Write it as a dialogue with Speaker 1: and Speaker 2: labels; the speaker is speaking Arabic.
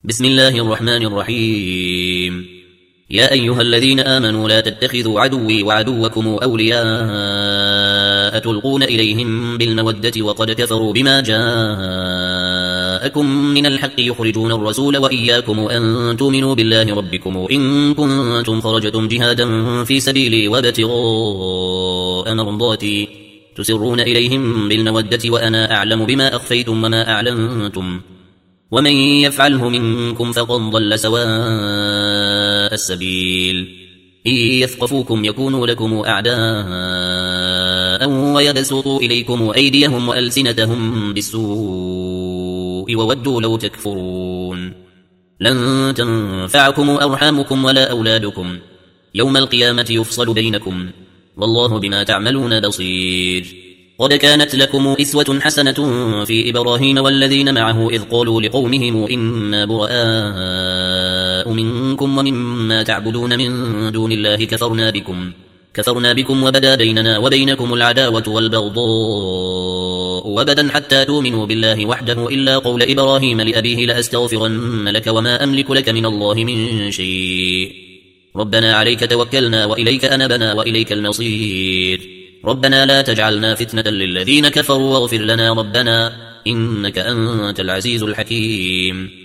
Speaker 1: بسم الله الرحمن الرحيم. يا أيها الذين آمنوا لا تتخذوا عدوي وعدوكم أولياء تلقون إليهم بالمودة وقد كفروا بما جاءكم من الحق يخرجون الرسول وإياكم أن تؤمنوا بالله ربكم إن كنتم خرجتم جهادا في سبيلي وابتغاء مرضاتي تسرون إليهم بالمودة وأنا أعلم بما أخفيتم وما أعلنتم ومن يفعله منكم فقد ضل سواء السبيل. إن يثقفوكم يكونوا لكم أعداء ويبسطوا إليكم أيديهم وألسنتهم بالسوء وودوا لو تكفرون. لن تنفعكم أرحامكم ولا أولادكم يوم القيامة يفصل بينكم والله بما تعملون بصير. قد كانت لكم إسوة حسنة في إبراهيم والذين معه إذ قالوا لقومهم إنا براء منكم ومما تعبدون من دون الله كفرنا بكم وبدا بيننا وبينكم العداوة والبغضاء وبدا حتى تؤمنوا بالله وحده إلا قول إبراهيم لأبيه لأستغفرن لك وما أملك لك من الله من شيء ربنا عليك توكلنا وإليك أنبنا وإليك المصير ربنا لا تجعلنا فتنة للذين كفروا واغفر لنا ربنا إنك أنت العزيز الحكيم.